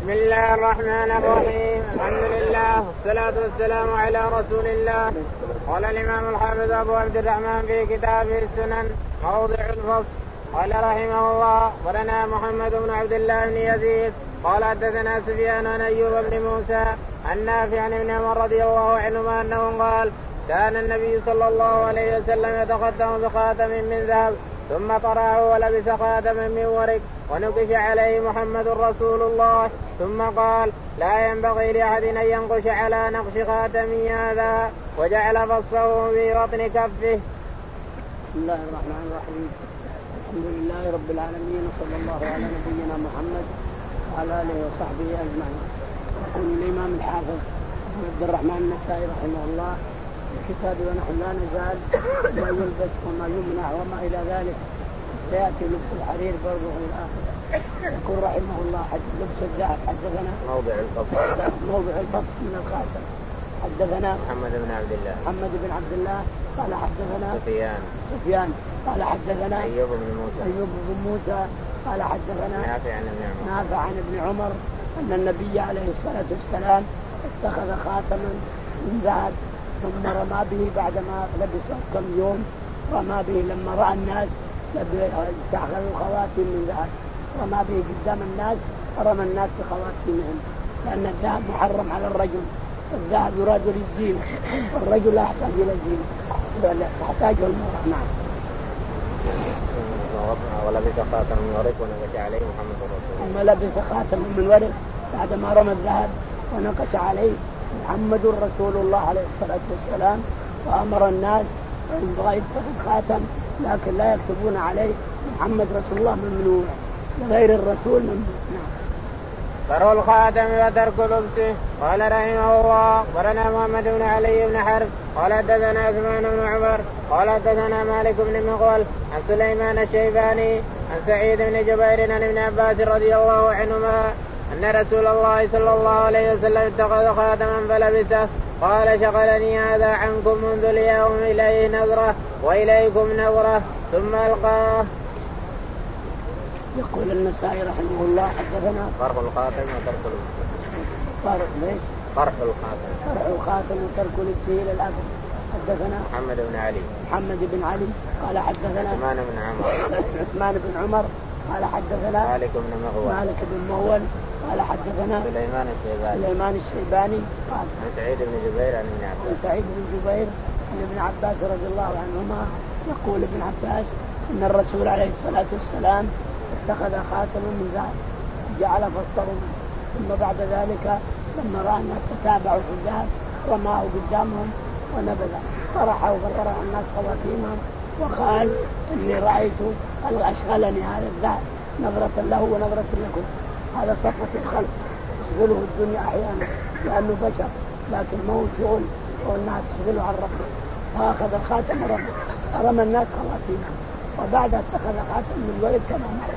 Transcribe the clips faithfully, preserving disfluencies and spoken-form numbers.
بسم الله الرحمن الرحيم. الحمد لله والصلاة والسلام على رسول الله. قال الإمام الحافظ أبو عبد الرحمن في كتابه السنن موضع الفصل قال رحمه الله ولنا محمد بن عبد الله بن يزيد قال حدثنا سفيان عن أيوب بن موسى عن نافع عن ابن عمر رضي الله عنهما أنه قال كان النبي صلى الله عليه وسلم يتقدم بخاتم من ذهب ثم طرحه ولبس خاتما من ورق ونقش عليه محمد رسول الله ثم قال لا ينبغي لأحد أن ينقش على نقش خاتم هذا وجعل فصه في بطن كفه. بسم الله الرحمن الرحيم. الحمد لله رب العالمين وصلى الله على نبينا محمد وعلى آله وصحبه أجمعين. يقول الإمام الحافظ عبد الرحمن النسائي رحمه الله الكتاب ونحن لا نزال ما يلبس وما يمنع وما إلى ذلك سيأتي لبس الحرير برضه إلى آخره. يقول رحمه الله حد لبس الذهب حدثنا موضع الفصل موضع الفصل من الخاتم حدثنا محمد بن عبد الله محمد بن عبد الله قال حدثنا سفيان سفيان قال حدثنا أيوب بن موسى أيوب بن موسى قال حدثنا نافع عن ابن عمر نافع عن ابن عمر أن النبي عليه الصلاة والسلام اتخذ خاتما من ذهب ثم رمى به بعدما لبس كم يوم رمى به لما رأى الناس اتخذوا خواتم من ذهب رمى به قدام الناس رمى الناس بخواتمهم لأن الذهب محرم على الرجل. الذهب يراد للزينة والرجل لا يحتاج إلى الزينة بل يحتاجه المرأة. نعم. ولبس خاتم من ورق ونقش عليه محمد رسول الله. ثم لبس خاتم من ورق بعدما رمى الذهب ونقش عليه محمد رسول الله عليه الصلاة والسلام وأمر الناس أن يبغى يتخذ خاتم لكن لا يكتبون عليه محمد رسول الله ممنوع غير الرسول ممنوع. نعم. فروا الخاتم وترك لبسه. قال رحمه الله ورنا محمد بن علي بن حرب قال حدثنا عثمان بن عمر قال حدثنا مالك بن مغول عن سليمان الشيباني عن سعيد بن جبير عن ابن عباس رضي الله عنهما أن رسول الله صلى الله عليه وسلم اتخذ خاتما فلبسه قال شغلني هذا عنكم منذ اليوم إليه نظرة وإليكم نظرة ثم ألقاه. يقول النسائي رحمه الله حدثنا فرق الخاتم وترك لبسه. فرق ليش؟ فرق الخاتم فرق الخاتم وترك لبسه إلى الأبد. حدثنا محمد بن علي محمد بن علي قال حدثنا عثمان بن عمر عثمان بن عمر قال حدثنا مالك بن مغول مالك بن مغول قال حدثنا سليمان الشيباني سليمان الشيباني قال عن سعيد بن جبير عن ابن عباس عن سعيد بن جبير عن ابن عباس رضي الله عنهما يقول ابن عباس ان الرسول عليه الصلاة والسلام اتخذ خاتما من ذهب جعل فصه ثم بعد ذلك لما رأى الناس تتابعوا في الذهب رماه قدامهم ونبذ طرحه وطرح الناس خواتيمهم وقال اني رأيت أشغلني هذا الذهب نظرة له ونظرة لكم. هذا صفة الخلق تشغله الدنيا أحيانا لأنه بشر لكن ما هو شغل وأنها تشغله عن ربه. فأخذ الخاتم ورمى رمى الناس خواتيمهم وبعد اتخذ خاتم من ورد كما مر.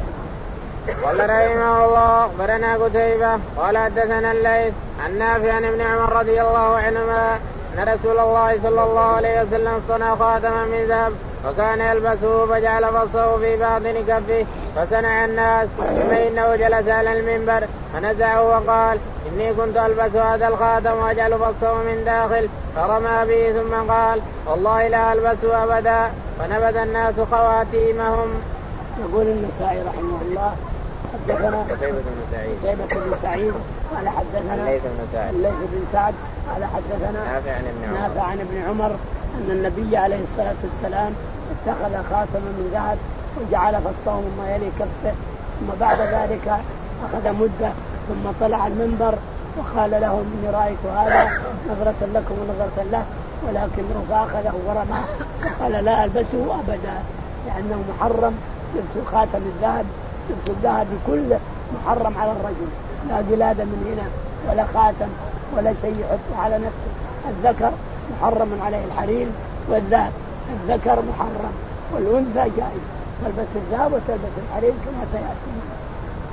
قال رحمه الله أخبرنا قتيبة قال حدثنا الليث عن نافع عن ابن عمر رضي الله عنهما أن رسول الله صلى الله عليه وسلم صنع خاتما من ذهب وكان يلبسه فجعل فصه في باطن كفه فصنع الناس ثم إنه جلس على المنبر فنزعه وقال إني كنت ألبس هذا الخاتم وأجعل فصه من داخل فرمى به ثم قال والله لا ألبسه أبدا فنبذ الناس خواتيمهم. يقول النسائي رحمه الله حدثنا قتيبة بن سعيد قتيبة بن سعيد قال حدثنا الليث بن سعد الليث بن سعد قال حدثنا نافع عن ابن عمر نافع عن ابن عمر أن النبي عليه الصلاة والسلام اتخذ خاتما من ذهب وجعل فصه مما يلي كفه ثم بعد ذلك أخذ مدة ثم طلع المنبر وقال لهم إني رأيت هذا نظرة لكم ونظرة له ولكنه فأخذه ورماه وقال لا ألبسه أبدا لأنه محرم لبس خاتم الذهب. لبس الذهب كله محرم على الرجل لا قلادة من هنا ولا خاتم ولا شيء يحطه على نفسه. الذكر محرم عليه الحرير والذهب الذكر محرم والأنثى جائز تلبس الذهب وتلبس الحرير كما سيأتي.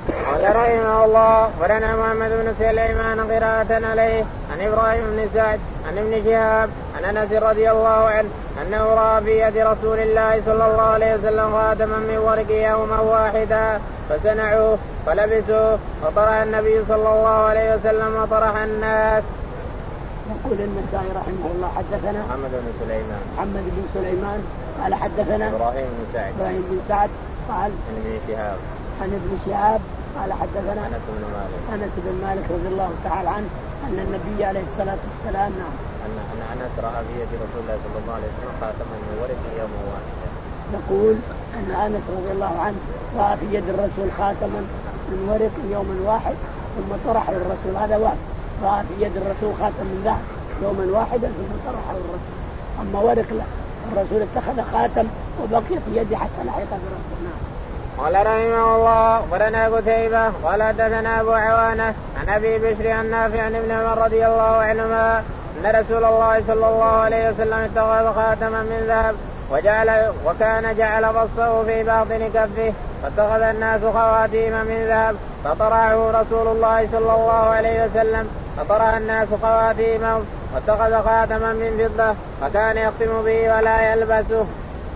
قال رحمه الله ولنا محمد بن سليمان قراءة عليه عن ابراهيم بن سعد عن ابن شهاب عن انس رضي الله عنه انه راى في يد رسول الله صلى الله عليه وسلم خاتما من ورق يوما واحدا فصنعوه فلبسوه فطرح النبي صلى الله عليه وسلم وطرح الناس. يقول النسائي رحمه الله حدثنا محمد بن سليمان محمد بن سليمان قال حدثنا ابراهيم بن سعد ابراهيم بن سعد قال عن ابن شهاب عن ابن شهاب قال حدثنا انس بن مالك انس بن مالك رضي الله تعالى عنه ان النبي عليه الصلاه والسلام نعم ان ان انس راى في يد رسول الله صلى الله عليه وسلم خاتما من ورق يوما واحدا. يقول ان انس رضي الله عنه راى في يد الرسول خاتما من ورق يوما واحد ثم طرحه الرسول. هذا واحد راى في يد الرسول خاتم من ذهب يوما واحدا ثم طرحه الرسول. اما ورق لا، الرسول اتخذ خاتم وبقي في يده حتى لحق برسول. نعم. قال رحمه الله ولنا قتيبة قال حدثنا ابو عوانة عن ابي بشر عن نافع عن ابن عمر رضي الله عنهما ان رسول الله صلى الله عليه وسلم اتخذ خاتما من ذهب وجعل وكان جعل بصه في باطن كفه فاتخذ الناس خواتيم من ذهب فطرحه رسول الله صلى الله عليه وسلم فطرح الناس خواتيمهم واتخذ خاتما من فضة وكان يختم به ولا يلبسه.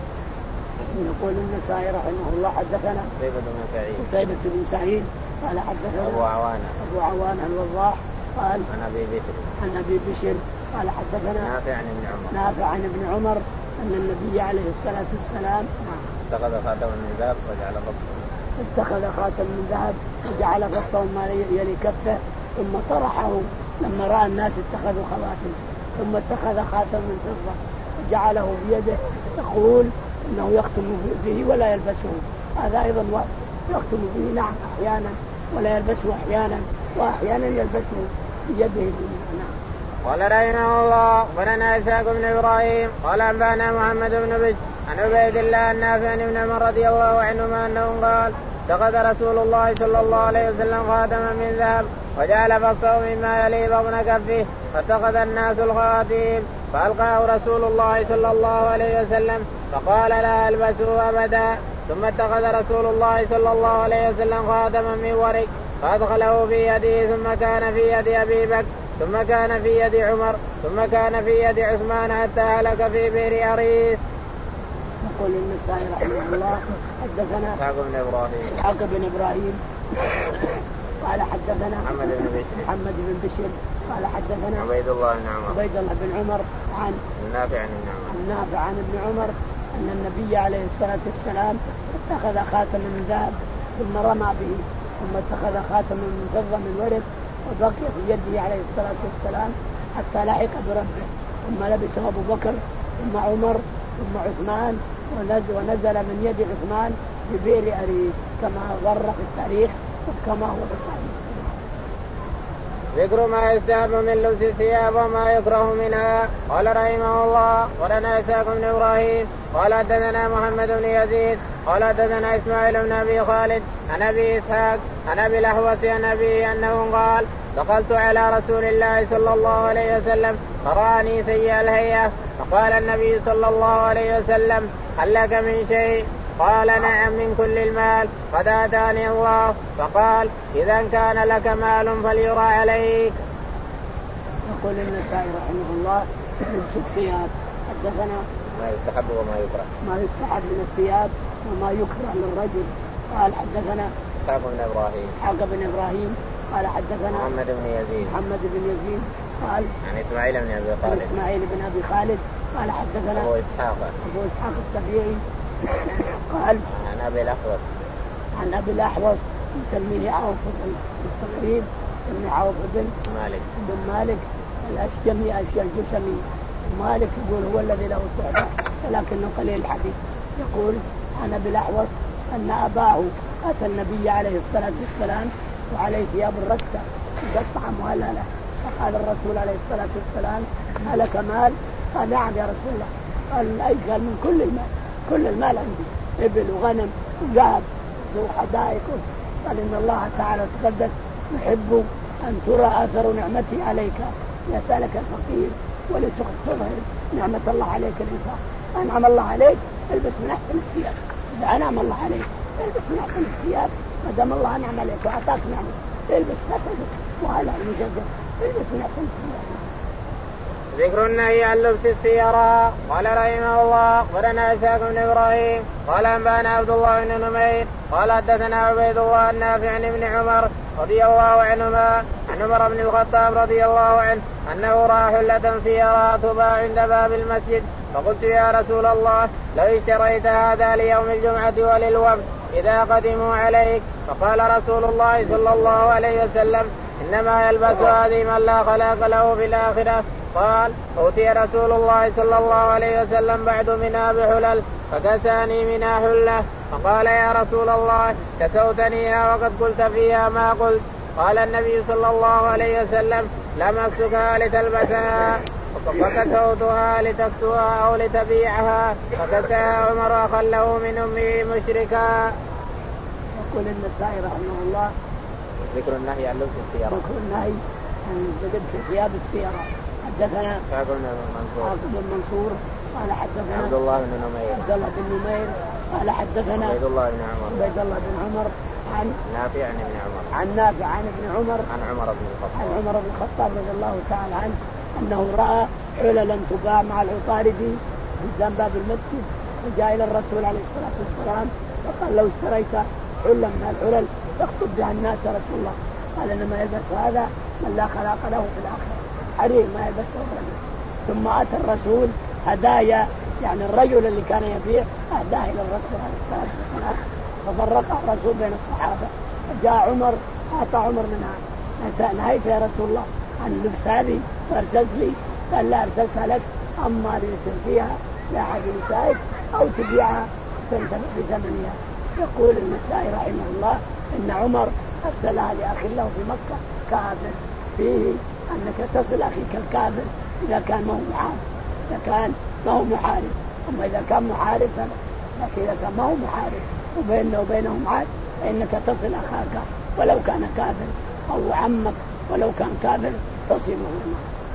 يقول النسائي رحمه الله حدثنا قتيبة بن سعيد قتيبة بن سعيد قال حدثنا أبو عوانة أبو عوانة الوضاح قال عن أبي بشر عن أبي بشر قال حدثنا نافع عن ابن عمر نافع عن ابن عمر أن النبي عليه الصلاة والسلام اتخذ خاتما من ذهب وجعل بصه اتخذ خاتم من ذهب وجعل بصه ما يلي كفه ثم طرحه لما رأى الناس اتخذوا خواتم ثم اتخذ خاتم من فضة وجعله بيده يقول انه يختم به ولا يلبسه. هذا ايضا واحد يختم به نعم احيانا ولا يلبسه احيانا واحيانا يلبسه بيده. نعم. قال رحمه الله ولنا اسحاق بن ابراهيم قال انبانا محمد بن بشر عن عبيد الله النافع عن ابن عمر رضي الله عنهما انه قال اتخذ رسول الله صلى الله عليه وسلم خاتما من ذهب وجعل بصه مما يلي بطن كفه فاتخذ الناس الخواتيم فألقاه رسول الله صلى الله عليه وسلم فقال لا ألبسه أبدا. ثم اتخذ رسول الله صلى الله عليه وسلم خاتما من ورق فأدخله في يده ثم كان في يد أبي بكر ثم كان في يد عمر ثم كان في يد عثمان حتى هلك في بئر أريس. يقول النسائي رحمه الله حدثنا إسحاق بن إبراهيم إسحاق بن إبراهيم قال حدثنا محمد بن بشر محمد بن بشر قال حدثنا عبيد الله بن عمر عبيد الله بن عمر عن النافع عن ابن عمر النافع عن ابن عمر أن النبي عليه الصلاة والسلام اتخذ خاتما من ذهب ثم رمى به ثم اتخذ خاتما من فضة من ورق وبقي في يده عليه الصلاة والسلام حتى لحق بربه ثم لبسه أبو بكر ثم عمر ثم عثمان ونزل, ونزل من يد عثمان في بئر أريس كما ضر في التاريخ وكما هو في الصحيح. ذكر ما يستحب من لبس الثياب وما يكره منها. قال رحمه الله ولنا إسحاق بن إبراهيم قال حدثنا محمد بن يزيد قال حدثنا إسماعيل بن أبي خالد عن أبي إسحاق عن أبي الأحوص عن أبيه أنه قال دخلت على رسول الله صلى الله عليه وسلم فرآني سيء الهيئة فقال النبي صلى الله عليه وسلم هل لك من شيء؟ قال نعم من كل المال قد آتاني الله. فقال إذا كان لك مال فليرى عليك. يقول النسائي رحمه الله لبس الثياب حدثنا ما يستحب وما يكره ما يستحب من الثياب وما يكره للرجل. قال حدثنا إسحاق بن إبراهيم إسحاق بن إبراهيم قال حدثنا محمد بن يزيد محمد بن يزيد قال عن إسماعيل بن أبي خالد إسماعيل بن أبي خالد قال حدثنا أبو إسحاق أبو إسحاق السبيعي قال عن أبي الأحوص عن أبي الأحوص يسميه عوف بالتقريب يسميه عوف بن مالك بن مالك الأشجمي الجسمي. مالك يقول هو الذي له الصحبة ولكنه قليل الحديث. يقول عن أبي الأحوص أن أباه أتى النبي عليه الصلاة والسلام وعليه ثياب الركة مقطعة مهللة فقال الرسول عليه الصلاة والسلام هلك مال؟ قال نعم يا رسول الله. قال أي؟ قال من كل المال كل المال عندي إبل وغنم وذهب وحدائق. قال إن الله تعالى تقدس يحب أن ترى آثر نعمتي عليك يسألك الفقير ولتظهر نعمة الله عليك الإنفاق. أنعم الله عليك البس من أحسن الثياب إذا أنعم الله عليك البس من أحسن الثياب ما دام الله نعم عليك وأعطاك نعمة البس لا تلبس وهلا المجدد البس من أحسن الثياب. ذكر النهي عن لبس السيارة. قال رحمه الله أخبرنا إسحاق بن إبراهيم قال أنبأنا عبد الله بن نمير قال حدثنا عبيد الله النافع عن ابن عمر رضي الله عنهما عن عمر بن الخطاب رضي الله عنه أنه رأى حلة سيارة تباع عند باب المسجد فقلت يا رسول الله لو اشتريت هذا ليوم الجمعة وللوفد إذا قدموا عليك. فقال رسول الله صلى الله عليه وسلم إنما يلبس هذه من لا خلاق له في الآخرة. قال أوتي رسول الله صلى الله عليه وسلم بعد منها بحلل فكساني منها حلة فقال يا رسول الله كسوتنيها وقد قلت فيها ما قلت. قال النبي صلى الله عليه وسلم لم أكسكها لتلبسها فكسوتها لتكسوها أو لتبيعها فكساها عمر أخله من أمه مشركا. يقول النسائي رحمه الله ذكر النهي عن لبس السيارة. ذكر النهي عن لبس ثياب السيارة. حدثنا إسحاق بن منصور بن منصور قال حدثنا عبد الله بن نمير عبد الله بن نمير قال حدثنا عبيد الله بن عمر عبيد الله بن عمر عن نافع عن ابن عمر عن نافع عن ابن عمر عن عمر بن الخطاب عن عمر بن الخطاب رضي الله تعالى عنه أنه رأى حللا تباع مع العطاردي قدام باب المسجد وجاء إلى الرسول عليه الصلاة والسلام فقال لو اشتريت حلا من الحلل تخطب بها الناس يا رسول الله. قال إنما يلبس هذا من لا خلاق له في الآخرة حرير ما يلبسه الرجل. ثم أتى الرسول هدايا يعني الرجل اللي كان يبيع أهداه إلى الرسول عليه الصلاة والسلام ففرقه الرسول بين الصحابة. جاء عمر أعطى عمر منها نهيت يا رسول الله عن لبس هذه فأرسلت لي قال لا أرسلتها لك أما لتركيها لأحد نسائك أو تبيعها تنتفع بثمنها. يقول النسائي رحمه الله إن عمر أرسلها لأخي له في مكة كافر فيه أنك تصل أخيك الكافر إذا كان ما هو محارب إذا كان ما هو محارب أما إذا كان محارب فلا. لكن إذا كان ما هو محارب وبيننا وبينهم عاد فإنك تصل أخاك ولو كان كافر أو عمك ولو كان كافر تصله.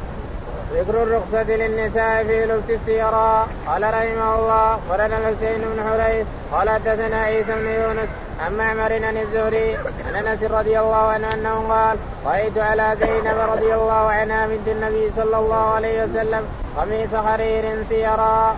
ذكر الرخصة للنساء في لبس السيارة. قال رحمه الله أخبرنا الحسين بن حريث قال حدثنا عيسى بن يونس عن معمر عن الزهري عن أنس رضي الله عنه أنه قال رأيت على زينب رضي الله عنها بنت النبي صلى الله عليه وسلم قميص حرير سيارة.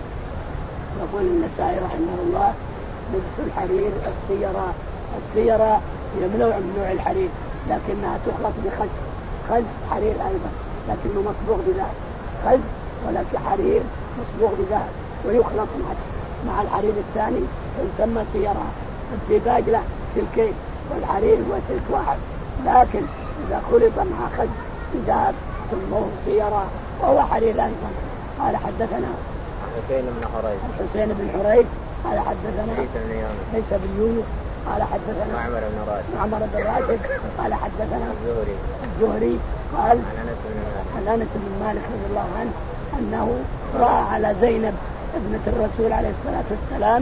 يقول النسائي رحمه الله لبس الحرير السيارة. السيارة هي من نوع من نوع الحرير لكنها تخلط بخز خز حرير أيضا لكنه مصبوغ بذهب خز ولكن حرير مصبوغ بذهب ويخلط مع مع الحرير الثاني يسمى سيارة. الديباج له سلكين والحرير هو سلك واحد لكن إذا خلط مع خز بذهب سموه سيارة وهو حرير أيضا. قال حدثنا الحسين بن حريث الحسين بن حريث قال حدثنا عيسى بن يونس قال حدثنا معمر بن راشد معمر بن راشد قال حدثنا الزهري الزهري قال عن أنس بن مالك رضي الله عنه أنه رأى على زينب ابنة الرسول عليه الصلاة والسلام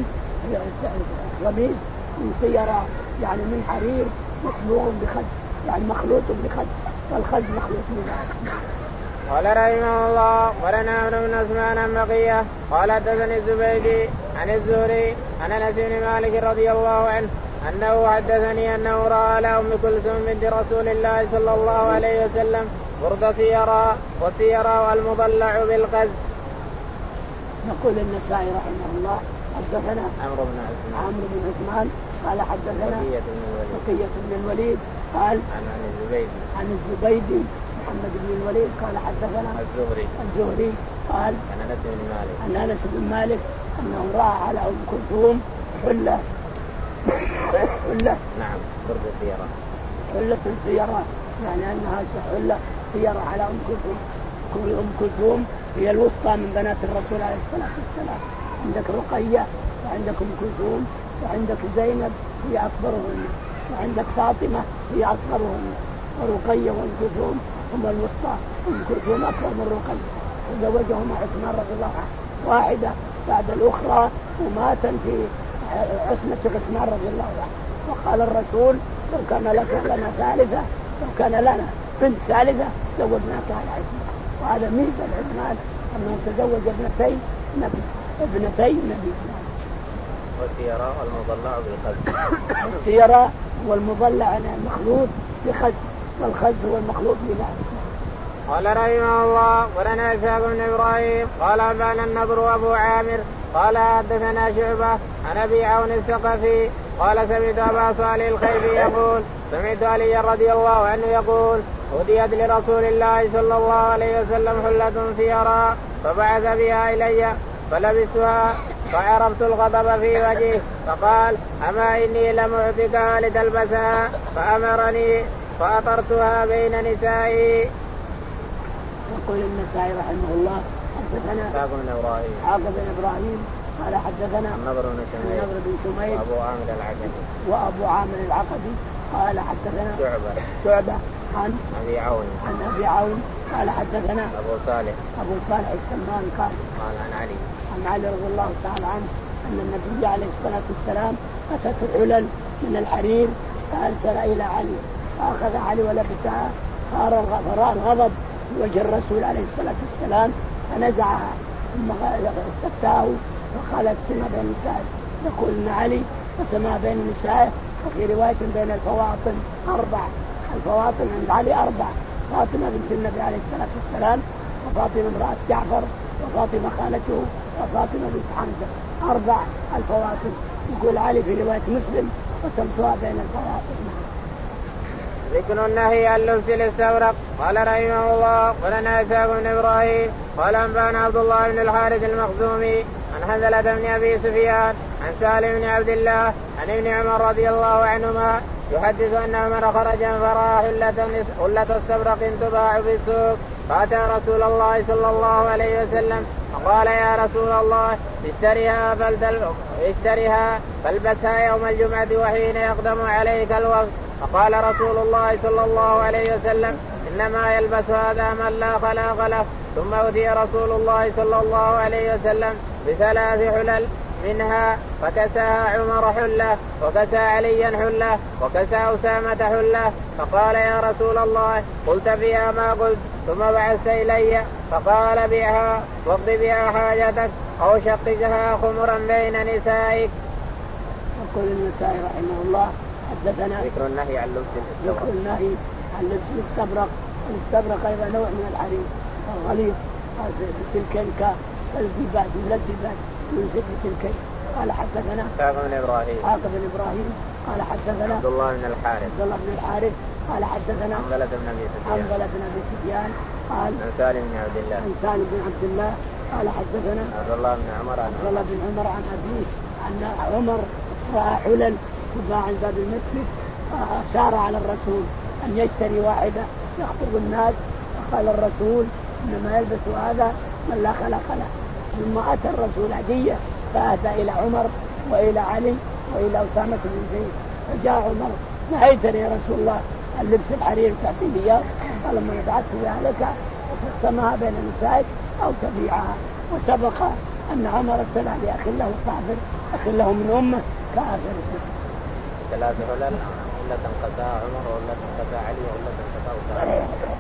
قميص من سيارة يعني من حرير مصبوغ بخز يعني مخلوط بخز والخز مخلوط بذهب. قال رحمه الله ولنا عمرو بن عثمان عن بقية قال حدثني الزبيدي عن الزهري عن أنس بن مالك رضي الله عنه أنه حدثني أنه رأى على أم كلثوم بنت رسول الله صلى الله عليه وسلم برد سيارة والسيارة والمضلع بالقز. يقول النسائي رحمه الله حدثنا عمرو بن عثمان عمرو بن عثمان قال حدثنا بقية بن الوليد قال عن الزبيدي عن الزبيدي محمد بن الوليد قال حدثنا الزهري الزهري قال عن أنس بن مالك عن أنس بن مالك أنه رأى على أم كلثوم حلة حلة نعم برد سيارة حلة سيارة يعني أنها حلة سيارة على أم كلثوم. أم كلثوم هي الوسطى من بنات الرسول عليه الصلاة والسلام. عندك رقية وعندك أم كلثوم وعندك زينب هي أكبرهن وعندك فاطمة هي أصغرهن ورقية وأم كلثوم هم الوسطى. أم كلثوم أكبر من رقية وزوجهما عثمان رضي الله عنه واحدة بعد الأخرى ومات في عصمة عثمان رضي الله عنه. وقال الرسول لو كان لك لنا ثالثة لو كان لنا بنت ثالثة زوجناك على عثمان. وهذا ميزة عثمان أنه تزوج ابنتين نبي ابنتين نبي. والسيراء والمضلع بالخز. السيراء والمضلع يعني مخلوط بخز، والخز هو المخلوط بلحم. قال رحمه الله ولنا إسحاق بن إبراهيم قال أنبأنا النضر وأبو عامر قال حدثنا شعبة عن أبي عون الثقفي قال سمعت أبا صالح الخيبي يقول سمعت علي رضي الله عنه يقول هديت لرسول الله صلى الله عليه وسلم حلة سيراء فبعث بها إلي فلبستها فعرفت الغضب في وجهه فقال أما إني لم أعطيكها لتلبسها فأمرني فأطرتها بين نسائي. يقول النسائي رحمه الله حدثنا إسحاق بن إبراهيم إسحاق بن إبراهيم قال حدثنا النضر بن شميل النضر بن شميل وأبو عامر العقدي وأبو عامر العقدي قال حدثنا شعبة شعبة عن أبي عون عن أبي عون قال حدثنا أبو صالح أبو صالح السمان قال قال عن علي عن علي رضي الله تعالى عنه أن النبي عليه الصلاة والسلام أتته حلل من الحرير فأرسل إلى علي فأخذ علي ولبسها فرأى الغضب في وجه الرسول عليه الصلاة والسلام فنزعها ثم استفتاه وقالت سما بين نسائه. يقول إن علي فسما بين نسائه وفي رواية بين الفواطم أربع. الفواطم عند علي أربع: فاطمة بنت النبي عليه الصلاة والسلام، وفاطمة امرأة جعفر، وفاطمة خالته، وفاطمة بنت حمزة. أربع الفواطم. يقول علي في رواية مسلم قسمتها بين الفواطم. ذكر النهي عن لبس الاستبرق. قال رحمه الله ولنا إسحاق بن إبراهيم قال أنبأنا عبد الله بن الحارث المخزومي عن حنظلة بن أبي سفيان عن سالم بن عبد الله عن ابن عمر رضي الله عنهما يحدث أن عمر خرج فرأى حلة حلة استبرق تباع في السوق فأتى رسول الله صلى الله عليه وسلم فقال يا رسول الله اشتريها اشتريها فالبسها يوم الجمعة وحين يقدم عليك الوقت. فقال رسول الله صلى الله عليه وسلم إنما يلبس هذا من لا خلاق له. ثم أتي رسول الله صلى الله عليه وسلم بثلاث حلل منها فكساها عمر حلة وكسى عليا حلة وكسى أسامة حلة. فقال يا رسول الله قلت فيها ما قلت ثم بعثت إلي فقال بها واقض بها حاجتك أو شققها خمرا بين نسائك. يقول النسائي رحمه الله حدثنا ذكر النهي عن لبس الاستبرق. ذكر النهي عن لبس الاستبرق. الاستبرق أيضا نوع من الحرير غليظ بسلكين كالديباج من الديباج ينسب بسلكين. قال حدثنا إسحاق بن إبراهيم إسحاق بن إبراهيم قال حدثنا عبد الله بن الحارث عبد الله بن الحارث قال حدثنا حنظلة بن أبي سفيان حنظلة بن أبي سفيان قال عن سالم بن عبد الله عن سالم بن عبد الله قال حدثنا عبد الله بن عمر عن عبد الله بن عمر عن أبيه أن عمر رأى حلل تباع عند باب المسجد فأشار على الرسول أن يشتري واحدة يخطب الناس. فقال الرسول إنما يلبس هذا من لا خلق له. ثم أتى الرسول هدية فأهدى إلى عمر وإلى علي وإلى أسامة بن زيد. فجاء عمر نهيتني يا رسول الله اللبس الحرير تعطيني إياه. قال لما بعثت بها لك وتقسمها بين نسائك أو تبيعها. وسبق أن عمر ارسلها لأخ له كافر أخ له من أمه كافر. ثلاث حلل حلة قساها عمر وحلة قساها علي وحلة قساها أسامة.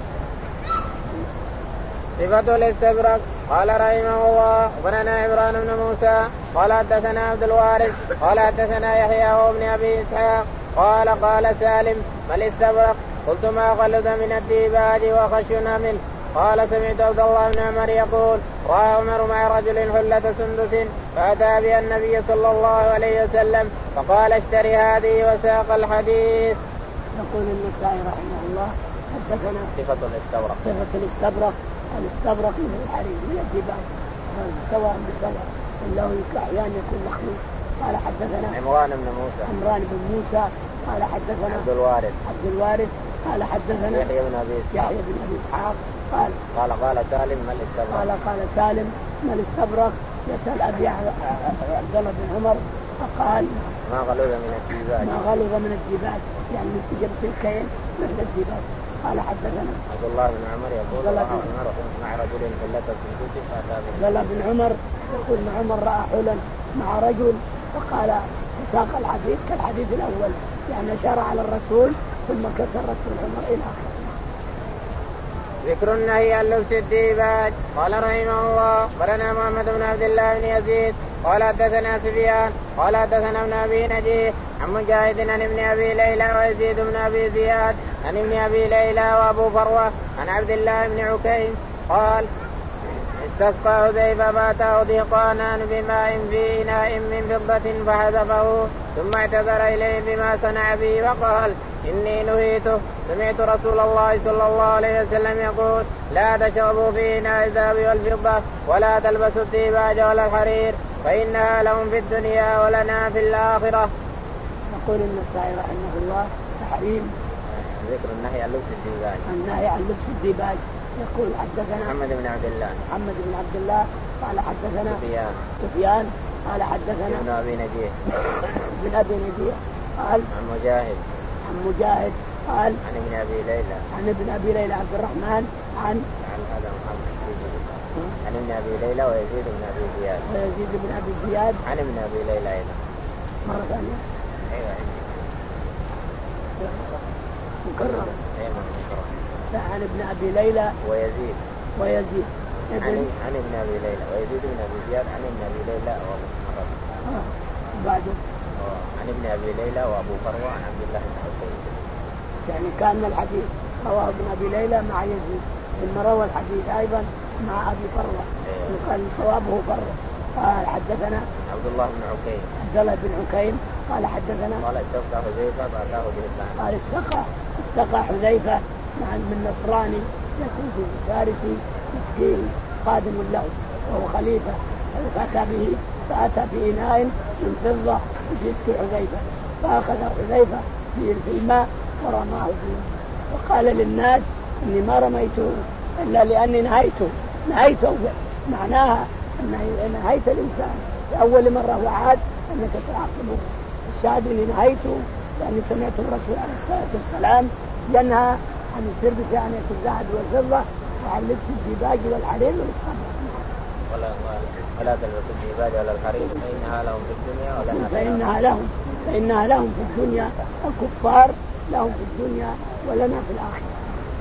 صفة الاستبرق. قال رحمه الله ولنا عمران بن موسى قال حدثنا عبد الوارث قال حدثنا يحيى وابن أبي إسحاق قال قال سالم ما الاستبرق؟ قلت ما غلظ من الديباج وخشنا منه. قال سمعت عبد الله بن عمر يقول رأى عمر مع رجل حلة سندس فأتى بها النبي صلى الله عليه وسلم فقال اشتري هذه وساق الحديث. يقول النسائي رحمه الله حدثنا صفة الاستبرق. صفة الاستبرق. الاستبرق من الحرير من الديباج سواء بسواء له أحيانا يكون مخلوق. قال حدثنا عمران بن موسى عمران بن موسى قال حدثنا عبد الوارث عبد الوارث قال حدثنا يحيى بن أبي إسحاق يحيى بن أبي إسحاق قال قال قال سالم ما الاستبرق؟ قال قال سالم ما الاستبرق؟ يسأل أبي عبد الله بن عمر فقال ما غلظ من الديباج ما غلظ من الديباج يعني من تجب سلكين مثل الديباج. قال حدثنا عبد الله بن عمر يقول رأى عمر مع رجل حلة سندس فأتى به. عبد الله بن عمر يقول ان عمر رأى حلا مع رجل فقال ساق الحديث كالحديث الأول يعني أشار على الرسول ثم كسر رسول عمر إلى آخره. ذكر النهي عن لبس الديباج. قال رحمه الله ولنا محمد بن عبد الله بن يزيد قال حدثنا سفيان قال حدثنا ابن ابي نجيح عن مجاهد عن ابن ابي ليلى ويزيد بن ابي زياد عن ابن ابي ليلى وابو فروه عن عبد الله بن عكيم قال استسقى حذيفة فأتاه دهقانان بماء في إناء من فضة فحذفه ثم اعتذر إليه بما صنع به وقال إني نهيته. سمعت رسول الله صلى الله عليه وسلم يقول لا تشربوا في إناء الذهب والفضة ولا تلبسوا الديباج ولا الحرير فإنها لهم في الدنيا ولنا في الآخرة. يقول النسائي رحمه الله تحريم ذكر النهي عن لبس الديباج. النهي عن لبس الديباج. يقول حدثنا محمد بن عبد الله محمد بن عبد الله قال حدثنا سفيان سفيان قال حدثنا ابن ابي نجيح ابن ابي نجيح قال عن مجاهد عن مجاهد قال عن ابن ابي ليلى عن ابن ابي ليلى عبد الرحمن عن عن هذا محمد عن ابن ابي ليلى ويزيد بن ابي زياد ويزيد بن ابي زياد عن ابن ابي ليلى ايضا مره ثانيه ايوه مكرر ايوه مكرر عن ابن ابي ليلى ويزيد ويزيد عن عن ابن ابي ليلى ويزيد بن ابي زياد عن ابن ابي ليلى وابو فروه آه. بعده عن ابن ابي ليلى وابو فروه عن عبد الله بن عكيم. يعني كان الحديث رواه ابن ابي ليلى مع يزيد ثم روى الحديث ايضا مع ابي فروه وقال صوابه فروه. قال حدثنا عبد الله بن عكيم عبد الله بن عكيم قال حدثنا قال استسقى حذيفة فأتاه دهقان قال استقى استقى حذيفة من نصراني يكون فارسي مسكين خادم له وهو خليفة فأتى به فأتى في إناء من فضة يسقي حذيفة فأخذ حذيفة في الماء ورماه فيه وقال للناس إني ما رميته إلا لأني نهيته نهيته معناها أن نهيت الإنسان لأول مرة وعاد أنك تعاقبه. الشاهد إني نهيته لأني سمعت الرسول عليه الصلاة والسلام ينهى عن الشرب في آنية الذهب والفضة وعن لبس الديباج والحرير والإسلام ولا ولا تلبس الديباج ولا الحرير فإنها لهم في الدنيا ولنا فإنها لهم فإنها لهم في الدنيا الكفار لهم في الدنيا ولنا في الآخرة.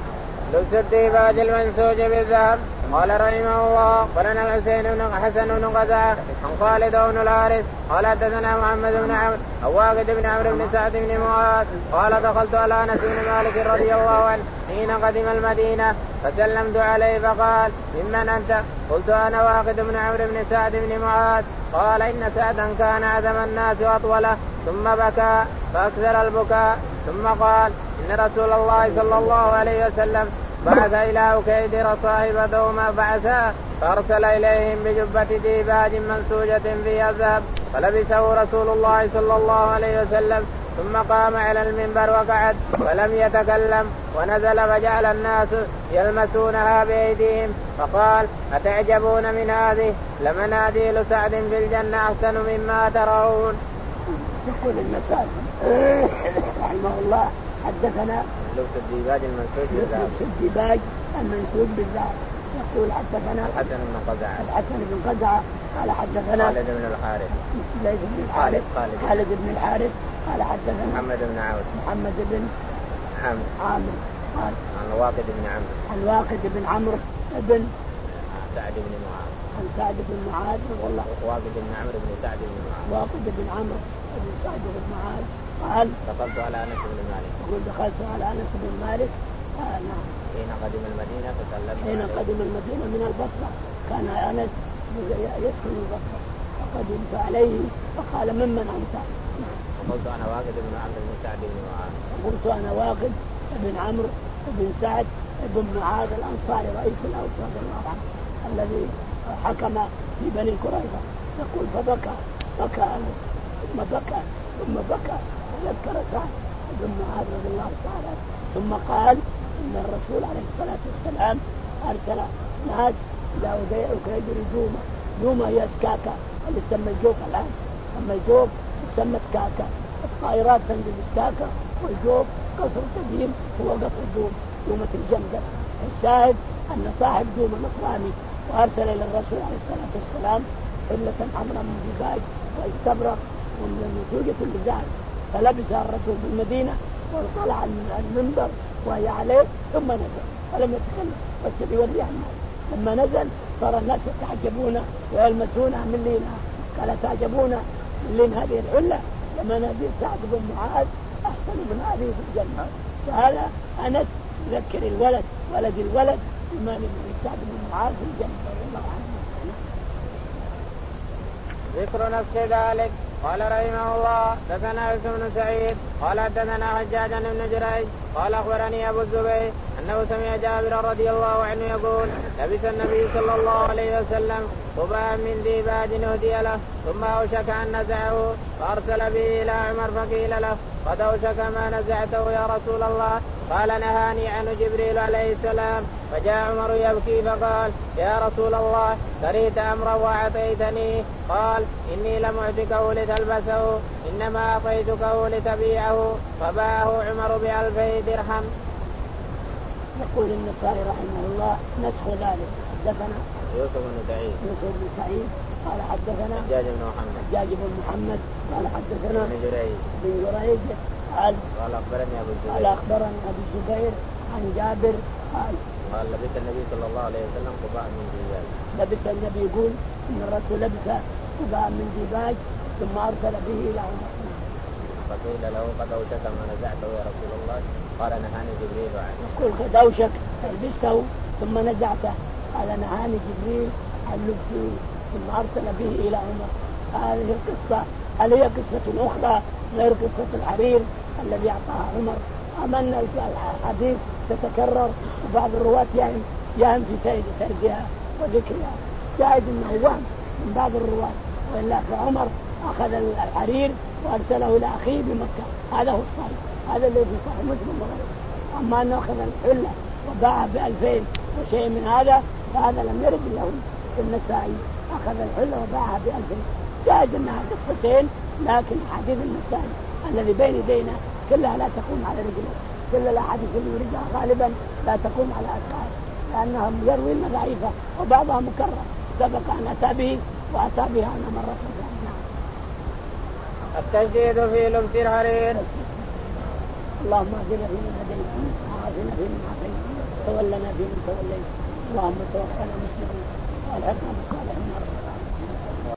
لبس الديباج المنسوج بالذهب. قال رحمه الله قالنا الحسين بن حسن بن قزعة عن خالد بن الحارث قال حدثنا محمد بن عمرو أو واقد بن عمرو بن سعد بن معاذ قال دخلت على أنس بن مالك رضي الله عنه حين قدم المدينة فسلمت عليه فقال ممن أنت؟ قلت أنا واقد بن عمرو بن سعد بن معاذ. قال إن سعدا كان أعظم الناس وأطوله ثم بكى فأكثر البكاء ثم قال إن رسول الله صلى الله عليه وسلم بعث إلى أكيدر صاحبتهما بعثا فأرسل إليهم بجبة ديباج منسوجة فيها الذهب فلبسه رسول الله صلى الله عليه وسلم ثم قام على المنبر وقعد ولم يتكلم ونزل فجعل الناس يلمسونها بأيديهم فقال أتعجبون من هذه لمناديل سعد في الجنة أحسن مما ترون. يقول النسائي رحمه الله حدثنا لبس الديباج المنسوج بالذهب لبس الديباج المنسوج بالذهب. يقول حدثنا الحسن بن قزعة الحسن بن قزعة قال حدثنا خالد بن الحارث ليث بن الحارث خالد بن الحارث قال حدثنا محمد بن عوف محمد بن عامر عامر قال عن واقد بن عمرو عن واقد بن عمرو بن سعد بن معاذ عن سعد بن معاذ والله واقد بن عمرو بن سعد بن معاذ واقد بن عمرو بن سعد بن معاذ قال دخلت على انس بن مالك يقول دخلت على انس بن مالك قال نعم حين قدم المدينه فسلمت حين عليه. قدم المدينه من البصره كان انس يسكن البصره فقدمت عليه فقال ممن انت؟ قلت انا واقد بن عمرو بن سعد بن معاذ قلت انا واقد بن عمرو بن سعد بن معاذ الانصاري رئيس الاوس رضي الله عنه الذي حكم في بني قريظه. يقول فبكى بكى انس ثم بكى ثم بكى وذكر سعد بن معاذ رضي الله تعالى ثم قال ان الرسول عليه الصلاه والسلام ارسل ناس الى أكيدر دوما. دوما هي سكاكا اللي تسمى الجوف الان اما الجوف تسمى سكاكا. الطائرات تنزل سكاكا والجوف قصر قديم هو قصر دوم دومة الجمجم. الشاهد ان صاحب دوما نصراني وارسل الى الرسول عليه الصلاه والسلام حلة حمراء من ديباج واستبرق ونتوجة اللزاز فلبسها الرسول في المدينة وطلع المنبر وهي عليه ثم نزل ولم يتكلم بس يوريها الناس. لما نزل صار الناس يتحجبون ويلمسونها من لينها قال تعجبون من هذه الحلة لما نبي سعد بن معاذ أحسن من هذه في الجنة. فهذا أنس يذكر الولد ولد الولد بما نبي سعد بن معاذ في الجنة رضي الله عنه. ذكر نفس ذلك. قال رحمه الله دثنا يوسف بن سعيد قال حدثنا حجاج بن جريج قال اخبرني ابو الزبير انه سمع جابر رضي الله عنه يقول لبس النبي صلى الله عليه وسلم قباء من ديباج هدي له ثم اوشك ان نزعه فارسل به الى عمر فقيل له قد اوشك ما نزعته يا رسول الله قال نهاني عنه جبريل عليه السلام. فجاء عمر يبكي فقال يا رسول الله كرهت امرا واعطيتني. قال اني لم اعتكه لتلبسه انما اعطيتكه لتبيعه. فباعه عمر بألفي درهم. يقول النسائي رحمه الله نسخ ذلك. حدثنا يوسف بن سعيد يوسف بن سعيد قال حدثنا حجاج بن محمد حجاج بن محمد قال حدثنا بن جريج بن جريج قال قال اخبرني ابو الزبير قال اخبرني ابو الزبير عن جابر قال قال لبس النبي صلى الله عليه وسلم قباء من ديباج. لبس النبي يقول ان الرسول لبس قباء من ديباج ثم ارسل به الى عمر. فقيل له قد اوشك ما نزعته يا رسول الله قال نهاني جبريل عنه. يقول قد اوشك لبسته ثم نزعته قال نهاني جبريل عن لبسه ثم ارسل به الى عمر. هذه القصه هل هي قصه اخرى غير قصه الحرير الذي اعطاها عمر؟ أم أن الحديث تتكرر وبعض الرواة يهم يهم في سيد سردها وذكرها. شاهد انه وهم من بعض الرواة والا فعمر اخذ الحرير وارسله الى اخيه بمكه. هذا هو الصحيح هذا الذي في صحيح مسلم وغيره. اما انه اخذ الحله وباعها بألفين وشيء من هذا فهذا لم يرد له في النسائي. اخذ الحله وباعها بألفين. شاهد انها قصتين لكن حديث النسائي الذي بين يدينا كلها لا تقوم على رجله. كل الاحاديث اللي يريدها غالبا لا تقوم على اثار لانهم يروون ضعيفه وبعضها مكرر سبق ان اتى به واتى بها انا مره ثانيه. التجديد في لبس الحرير. اللهم اهدنا فيمن هديت وعافنا فيمن عافيت تولنا فيمن توليت اللهم توفنا مسلمين والحقنا بالصالحين.